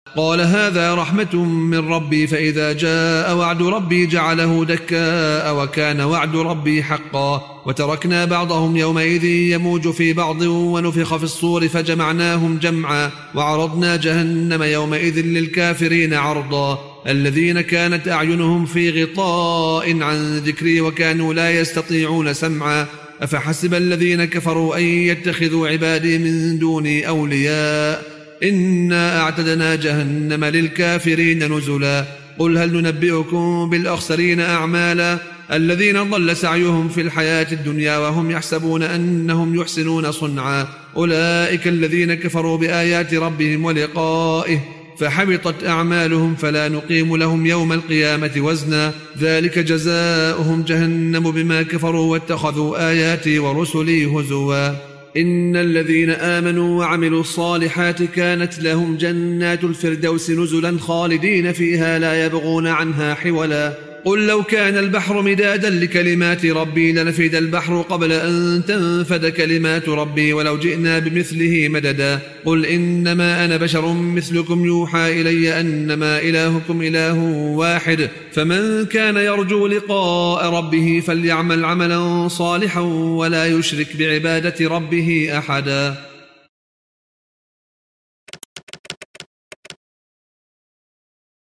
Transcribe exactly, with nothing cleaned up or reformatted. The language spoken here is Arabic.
قال هذا رحمة من ربي فإذا جاء وعد ربي جعله دكاء وكان وعد ربي حقا وتركنا بعضهم يومئذ يموج في بعض ونفخ في الصور فجمعناهم جمعا وعرضنا جهنم يومئذ للكافرين عرضا الذين كانت أعينهم في غطاء عن ذكري وكانوا لا يستطيعون سمعا أفحسب الذين كفروا أن يتخذوا عبادي من دوني أولياء إنا أعتدنا جهنم للكافرين نزلا قل هل ننبئكم بالأخسرين أعمالا الذين ضل سعيهم في الحياة الدنيا وهم يحسبون أنهم يحسنون صنعا أولئك الذين كفروا بآيات ربهم ولقائه فحبطت أعمالهم فلا نقيم لهم يوم القيامة وزنا ذلك جزاؤهم جهنم بما كفروا واتخذوا آياتي ورسلي هزوا إن الذين آمنوا وعملوا الصالحات كانت لهم جنات الفردوس نزلا خالدين فيها لا يبغون عنها حولا قل لو كان البحر مدادا لكلمات ربي لنفد البحر قبل أن تنفد كلمات ربي ولو جئنا بمثله مددا قل إنما أنا بشر مثلكم يوحى إلي أنما إلهكم إله واحد فمن كان يرجو لقاء ربه فليعمل عملا صالحا ولا يشرك بعبادة ربه أحدا.